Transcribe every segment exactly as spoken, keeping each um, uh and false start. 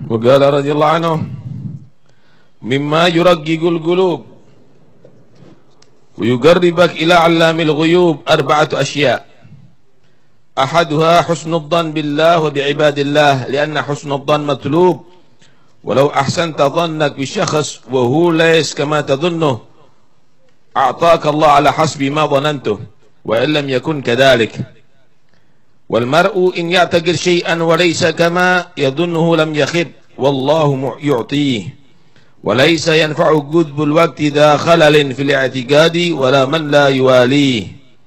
وقال رضي الله عنه مما يرقق القلوب ويقربك إلى علام الغيوب أربعة أشياء أحدها حسن الظن بالله وبعباد الله لأن حسن الظن مطلوب ولو أحسنت ظنك بشخص وهو ليس كما تظنه أعطاك الله على حسب ما ظننته وإن لم يكن كذلك والمرء إن يعتقد شيئا وليس كما يظنه لم يخب والله يعطيه وليس ينفع جذب الوقت ذا خلل في الاعتقاد ولا من لا يواليه.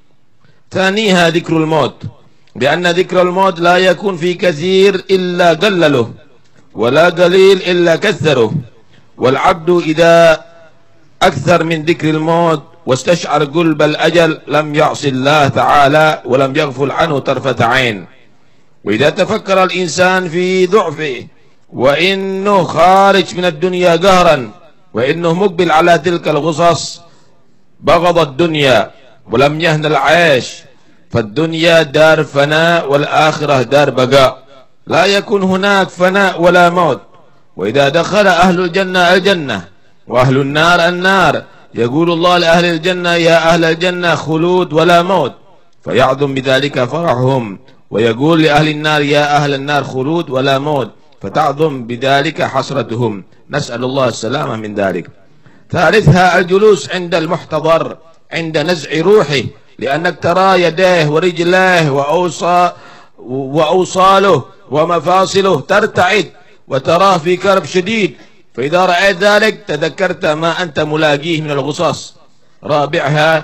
ثانيها ذكر الموت لأن ذكر الموت لا يكون في كثير إلا قلله ولا قليل إلا كثره والعبد إذا أكثر من ذكر الموت واستشعر قلب الأجل لم يعص الله تعالى ولم يغفل عنه طرفة عين. وإذا تفكر الإنسان في ضعفه وإنه خارج من الدنيا قهرا وإنه مقبل على تلك الغصص بغض الدنيا ولم يهن العيش فالدنيا دار فناء والآخرة دار بقاء لا يكون هناك فناء ولا موت. وإذا دخل أهل الجنة الجنة وأهل النار النار يقول الله لأهل الجنة يا أهل الجنة خلود ولا موت فيعظم بذلك فرحهم ويقول لأهل النار يا أهل النار خلود ولا موت فتعظم بذلك حسرتهم. نسأل الله السلامة من ذلك. ثالثها الجلوس عند المحتضر عند نزع روحه لأنك ترى يديه ورجليه وأوصى وأوصاله ومفاصله ترتعد وتراه في كرب شديد فإذا رأيت ذلك تذكرت ما أنت ملاقيه من الغصص. رابعها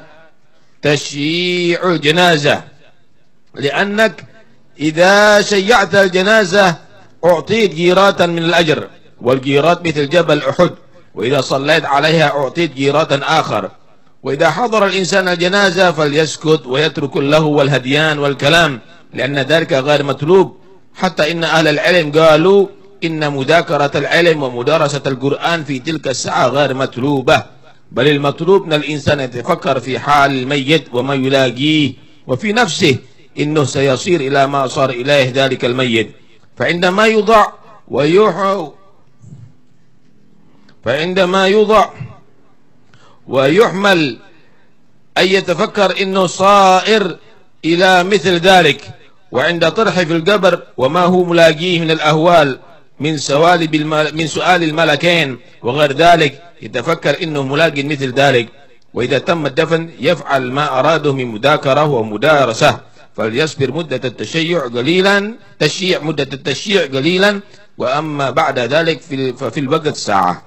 تشييع الجنازة لأنك إذا شيعت الجنازة أعطيت جيراتا من الأجر والجيرات مثل جبل أحد وإذا صليت عليها أعطيت جيراتا آخر. وإذا حضر الإنسان الجنازة فليسكت ويترك اللهو والهديان والكلام لأن ذلك غير مطلوب حتى إن أهل العلم قالوا إن مذاكرة العلم ومدارسة القرآن في تلك الساعة غير مطلوبة بل المطلوب من الإنسان يتفكر في حال الميت وما يلاقيه وفي نفسه إنه سيصير إلى ما صار إليه ذلك الميت فعندما يوضع ويح فعندما يوضع ويحمل أن يتفكر إنه صائر إلى مثل ذلك وعند طرحه في القبر وما هو ملاقيه من الأهوال من سؤال من سؤال الملكين وغير ذلك يتفكر إنه ملاقي مثل ذلك. وإذا تم الدفن يفعل ما أراده من مذاكرة ومدارسة فليصبر مدة التشيع قليلا تشيع مدة التشيع قليلا وأما بعد ذلك ففي الوقت ساعة.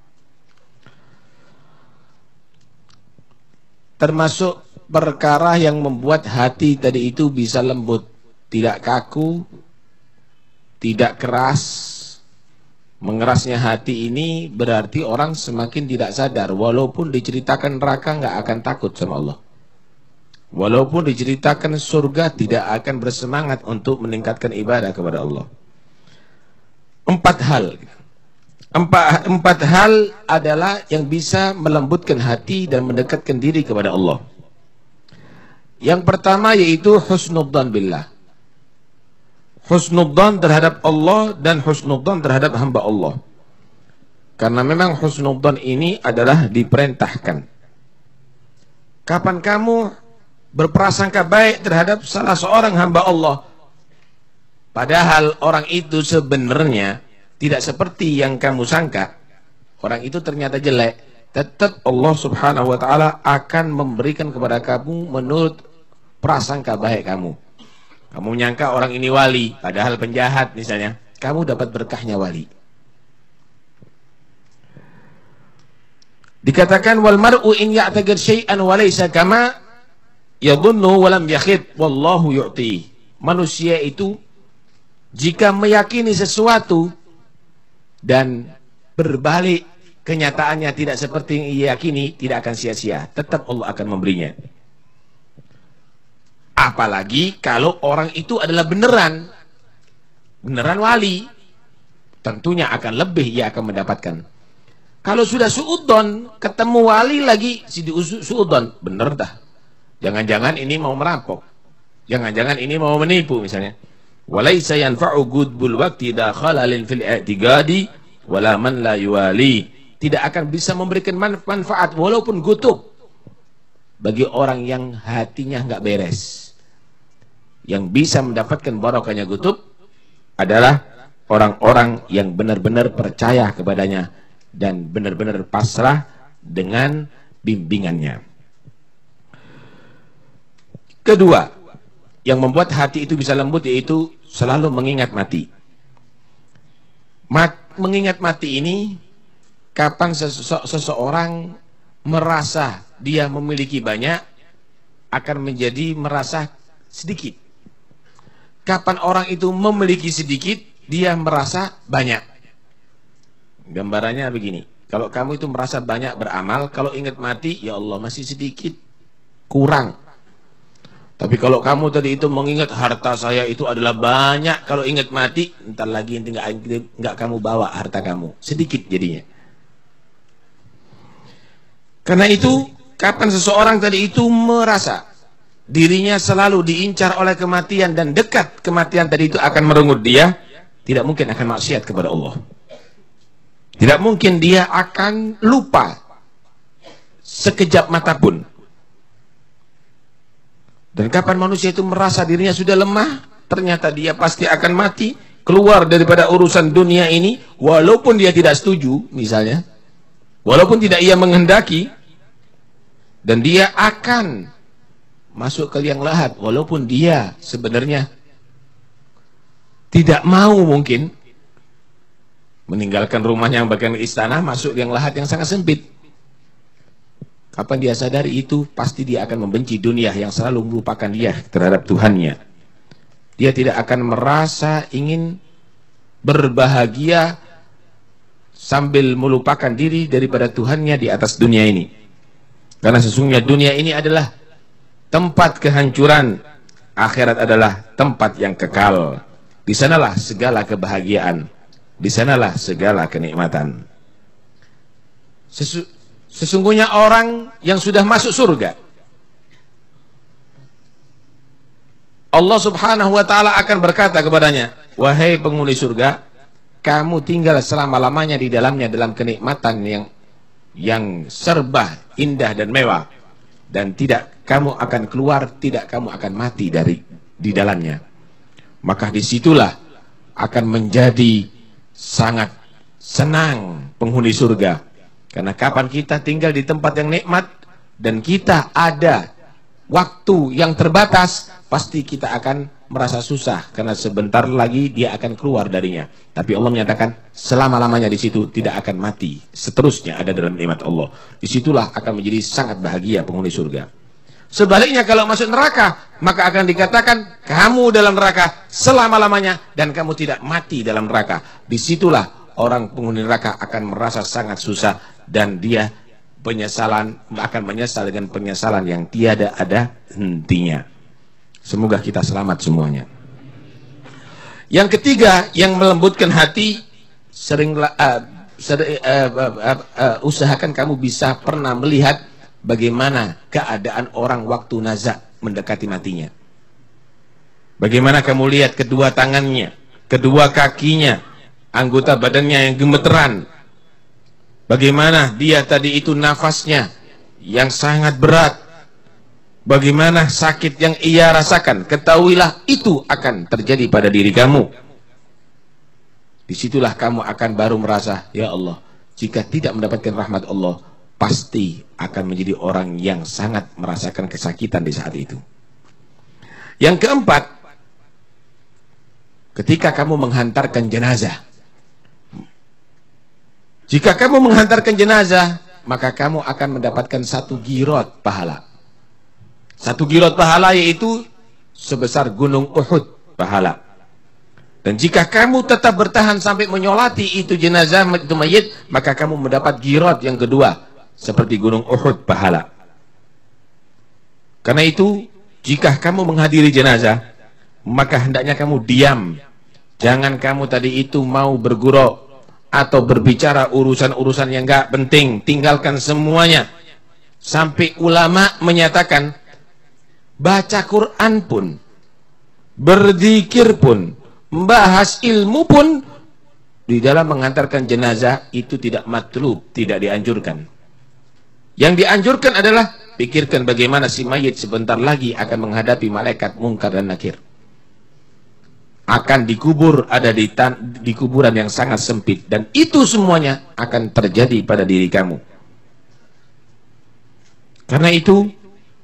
Termasuk perkara yang membuat hati tadi itu bisa lembut, tidak kaku, tidak keras. Mengerasnya hati ini berarti orang semakin tidak sadar. Walaupun diceritakan neraka nggak akan takut sama Allah. Walaupun diceritakan surga tidak akan bersemangat untuk meningkatkan ibadah kepada Allah. Empat hal. Empat, empat hal adalah yang bisa melembutkan hati dan mendekatkan diri kepada Allah. Yang pertama yaitu husnudzan billah. Husnudzan terhadap Allah dan husnudzan terhadap hamba Allah. Karena memang husnudzan ini adalah diperintahkan. Kapan kamu berprasangka baik terhadap salah seorang hamba Allah, padahal orang itu sebenarnya tidak seperti yang kamu sangka, orang itu ternyata jelek, tetap Allah subhanahu wa ta'ala akan memberikan kepada kamu menurut prasangka baik kamu. Kamu menyangka orang ini wali, padahal penjahat misalnya, kamu dapat berkahnya wali. Dikatakan wal mar'u in ya'taqid syai'an wa laysa kama yadhunnu wa lam yakhid wallahu yu'ti. Manusia itu jika meyakini sesuatu dan berbalik kenyataannya tidak seperti yang ia yakini, tidak akan sia-sia, tetap Allah akan memberinya. Apalagi kalau orang itu adalah beneran beneran wali, tentunya akan lebih ia akan mendapatkan. Kalau sudah suudon, ketemu wali lagi si suudon, bener dah, jangan-jangan ini mau merampok, jangan-jangan ini mau menipu misalnya. Walaysa yanfa'u gudbul waqti da khalalin fil i'tiqadi wala man la yuwali. Tidak akan bisa memberikan manfaat walaupun gutub bagi orang yang hatinya nggak beres. Yang bisa mendapatkan barokahnya gutub adalah orang-orang yang benar-benar percaya kepadanya dan benar-benar pasrah dengan bimbingannya. Kedua, yang membuat hati itu bisa lembut yaitu selalu mengingat mati. Mat, mengingat mati ini kapan sese seseorang merasa dia memiliki banyak akan menjadi merasa sedikit. Kapan orang itu memiliki sedikit, dia merasa banyak. Gambarannya begini, kalau kamu itu merasa banyak beramal, kalau ingat mati, ya Allah masih sedikit, kurang. Tapi kalau kamu tadi itu mengingat harta saya itu adalah banyak, kalau ingat mati, entar lagi enggak enggak kamu bawa harta kamu, sedikit jadinya. Karena itu, kapan seseorang tadi itu merasa dirinya selalu diincar oleh kematian dan dekat kematian tadi itu akan merenggut dia, tidak mungkin akan maksiat kepada Allah. Tidak mungkin dia akan lupa sekejap mata pun. Dan kapan manusia itu merasa dirinya sudah lemah, ternyata dia pasti akan mati, keluar daripada urusan dunia ini, walaupun dia tidak setuju misalnya, walaupun tidak ia menghendaki, dan dia akan masuk ke liang lahat walaupun dia sebenarnya tidak mau, mungkin meninggalkan rumahnya yang bagian istana, masuk liang lahat yang sangat sempit. Kapan dia sadari itu, pasti dia akan membenci dunia yang selalu melupakan dia terhadap Tuhannya. Dia tidak akan merasa ingin berbahagia sambil melupakan diri daripada Tuhannya di atas dunia ini. Karena sesungguhnya dunia ini adalah tempat kehancuran, akhirat adalah tempat yang kekal. Di sanalah segala kebahagiaan, di sanalah segala kenikmatan. Sesu sesungguhnya orang yang sudah masuk surga, Allah subhanahu wa ta'ala akan berkata kepadanya, wahai penghuni surga, kamu tinggal selama-lamanya di dalamnya dalam kenikmatan yang yang serba indah dan mewah, dan tidak kamu akan keluar, tidak kamu akan mati dari di dalamnya. Maka disitulah akan menjadi sangat senang penghuni surga. Karena kapan kita tinggal di tempat yang nikmat dan kita ada waktu yang terbatas, pasti kita akan merasa susah karena sebentar lagi dia akan keluar darinya. Tapi Allah menyatakan selama-lamanya di situ, tidak akan mati, seterusnya ada dalam nikmat Allah. Disitulah akan menjadi sangat bahagia penghuni surga. Sebaliknya kalau masuk neraka, maka akan dikatakan kamu dalam neraka selama-lamanya dan kamu tidak mati dalam neraka. Disitulah orang penghuni neraka akan merasa sangat susah dan dia penyesalan, akan menyesal dengan penyesalan yang tiada ada hentinya. Semoga kita selamat semuanya. Yang ketiga yang melembutkan hati, seringlah uh, sering, uh, uh, uh, uh, usahakan kamu bisa pernah melihat bagaimana keadaan orang waktu nazak mendekati matinya. Bagaimana kamu lihat kedua tangannya, kedua kakinya, anggota badannya yang gemeteran. Bagaimana dia tadi itu nafasnya yang sangat berat. Bagaimana sakit yang ia rasakan. Ketahuilah itu akan terjadi pada diri kamu. Disitulah kamu akan baru merasa, ya Allah, jika tidak mendapatkan rahmat Allah, pasti akan menjadi orang yang sangat merasakan kesakitan di saat itu. Yang keempat, ketika kamu menghantarkan jenazah. Jika kamu menghantarkan jenazah, maka kamu akan mendapatkan satu girot pahala. Satu girot pahala yaitu sebesar gunung Uhud pahala. Dan jika kamu tetap bertahan sampai menyolati itu jenazah, itu mayit, maka kamu mendapat girot yang kedua, seperti gunung Uhud pahala. Karena itu, jika kamu menghadiri jenazah, maka hendaknya kamu diam. Jangan kamu tadi itu mau bergurau atau berbicara urusan-urusan yang gak penting. Tinggalkan semuanya. Sampai ulama menyatakan, baca Quran pun, berzikir pun, Membahas ilmu pun di dalam mengantarkan jenazah itu tidak matlub, tidak dianjurkan. Yang dianjurkan adalah pikirkan bagaimana si mayit sebentar lagi akan menghadapi malaikat mungkar dan nakir. Akan dikubur ada di, tan di kuburan yang sangat sempit, dan itu semuanya akan terjadi pada diri kamu. Karena itu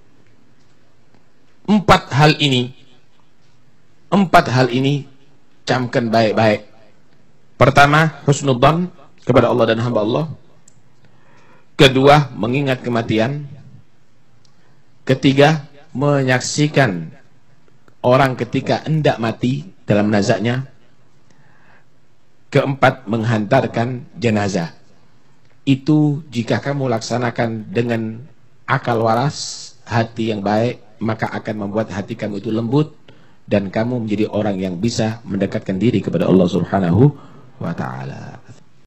empat hal ini empat hal ini camkan baik-baik. Pertama, husnudzan kepada Allah dan hamba Allah. Kedua, mengingat kematian. Ketiga, menyaksikan orang ketika hendak mati dalam nazaknya. Keempat, menghantarkan jenazah. Itu jika kamu laksanakan dengan akal waras, hati yang baik, maka akan membuat hati kamu itu lembut, dan kamu menjadi orang yang bisa mendekatkan diri kepada Allah Subhanahu wa ta'ala.